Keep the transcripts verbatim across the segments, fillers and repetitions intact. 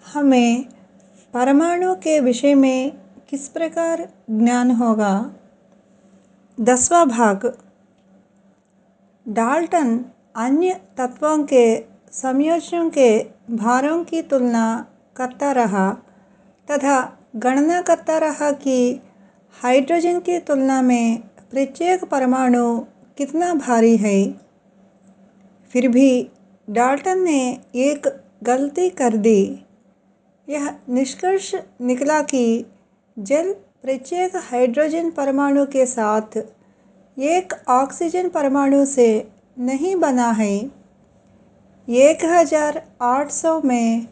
हमें परमाणु के विषय में किस प्रकार ज्ञान होगा। दसवां भाग। डाल्टन अन्य तत्वों के संयोजनों के भारों की तुलना करता रहा तथा गणना करता रहा कि हाइड्रोजन की तुलना में प्रत्येक परमाणु कितना भारी है। फिर भी डाल्टन ने एक गलती कर दी। यह निष्कर्ष निकला कि जल प्रत्येक हाइड्रोजन परमाणु के साथ एक ऑक्सीजन परमाणु से नहीं बना है। एक हज़ार आठ सौ में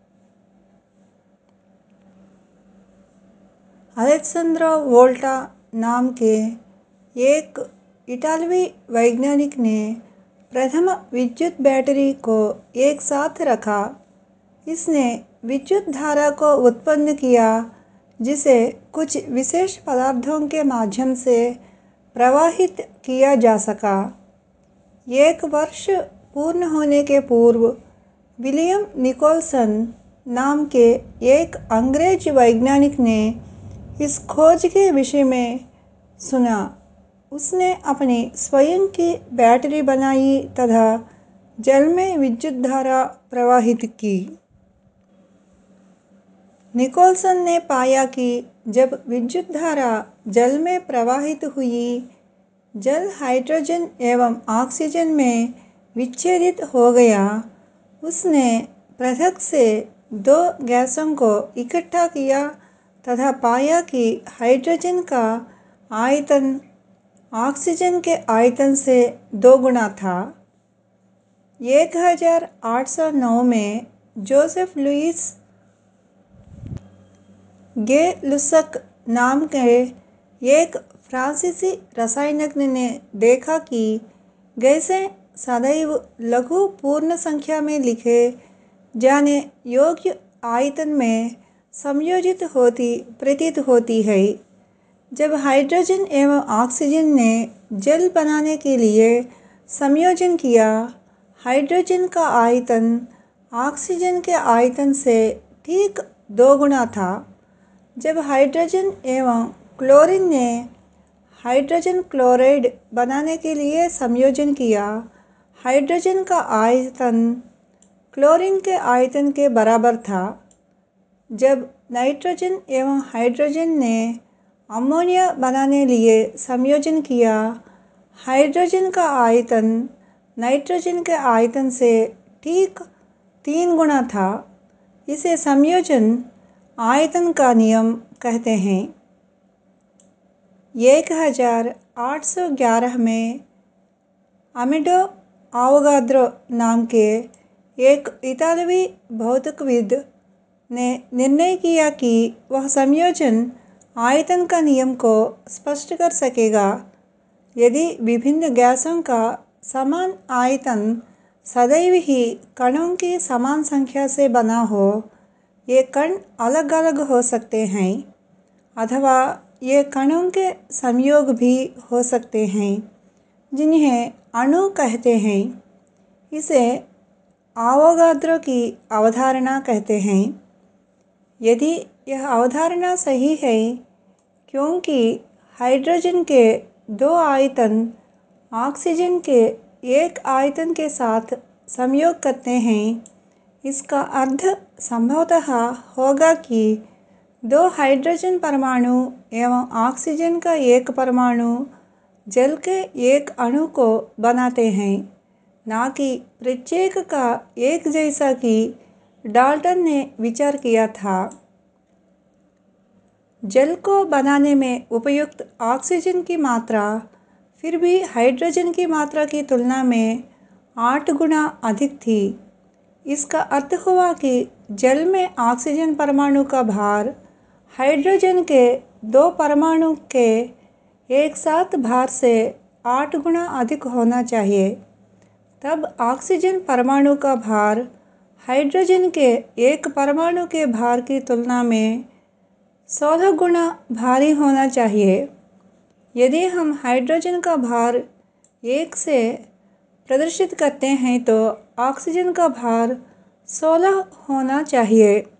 अलेक्सेंड्रो वोल्टा नाम के एक इटालवी वैज्ञानिक ने प्रथम विद्युत बैटरी को एक साथ रखा। इसने विद्युत धारा को उत्पन्न किया जिसे कुछ विशेष पदार्थों के माध्यम से प्रवाहित किया जा सका। एक वर्ष पूर्ण होने के पूर्व विलियम निकोलसन नाम के एक अंग्रेज वैज्ञानिक ने इस खोज के विषय में सुना। उसने अपनी स्वयं की बैटरी बनाई तथा जल में विद्युत धारा प्रवाहित की। निकोलसन ने पाया कि जब विद्युत धारा जल में प्रवाहित हुई, जल हाइड्रोजन एवं ऑक्सीजन में विच्छेदित हो गया। उसने पृथक से दो गैसों को इकट्ठा किया तथा पाया कि हाइड्रोजन का आयतन ऑक्सीजन के आयतन से दो गुना था। एक हज़ार आठ सौ नौ में जोसेफ लुईस गे-लुसक नाम के एक फ्रांसीसी रसायनज्ञ ने देखा कि गैसें सदैव लघु पूर्ण संख्या में लिखे जाने योग्य आयतन में संयोजित होती प्रतीत होती है। जब हाइड्रोजन एवं ऑक्सीजन ने जल बनाने के लिए संयोजन किया, हाइड्रोजन का आयतन ऑक्सीजन के आयतन से ठीक दो गुना था। जब हाइड्रोजन एवं क्लोरीन ने हाइड्रोजन क्लोराइड बनाने के लिए संयोजन किया, हाइड्रोजन का आयतन क्लोरीन के आयतन के बराबर था। जब नाइट्रोजन एवं हाइड्रोजन ने अमोनिया बनाने लिए संयोजन किया, हाइड्रोजन का आयतन नाइट्रोजन के आयतन से ठीक तीन गुना था। इसे संयोजन आयतन का नियम कहते हैं। एक हज़ार आठ सौ ग्यारह में अमिडो आवोगाद्रो नाम के एक इतालवी भौतिकविद ने निर्णय किया कि वह संयोजन आयतन का नियम को स्पष्ट कर सकेगा। यदि विभिन्न गैसों का समान आयतन सदैव ही कणों की समान संख्या से बना हो, ये कण अलग अलग हो सकते हैं अथवा ये कणों के संयोग भी हो सकते हैं जिन्हें अणु कहते हैं। इसे आवोगाद्रो की अवधारणा कहते हैं। यदि यह अवधारणा सही है, क्योंकि हाइड्रोजन के दो आयतन ऑक्सीजन के एक आयतन के साथ संयोग करते हैं, इसका अर्थ संभवतः होगा कि दो हाइड्रोजन परमाणु एवं ऑक्सीजन का एक परमाणु जल के एक अणु को बनाते हैं, न कि प्रत्येक का एक, जैसा कि डाल्टन ने विचार किया था। जल को बनाने में उपयुक्त ऑक्सीजन की मात्रा फिर भी हाइड्रोजन की मात्रा की तुलना में आठ गुना अधिक थी। इसका अर्थ हुआ कि जल में ऑक्सीजन परमाणु का भार हाइड्रोजन के दो परमाणु के एक साथ भार से आठ गुना अधिक होना चाहिए। तब ऑक्सीजन परमाणु का भार हाइड्रोजन के एक परमाणु के भार की तुलना में सोलह गुना भारी होना चाहिए। यदि हम हाइड्रोजन का भार एक से प्रदर्शित करते हैं तो ऑक्सीजन का भार सोलह होना चाहिए।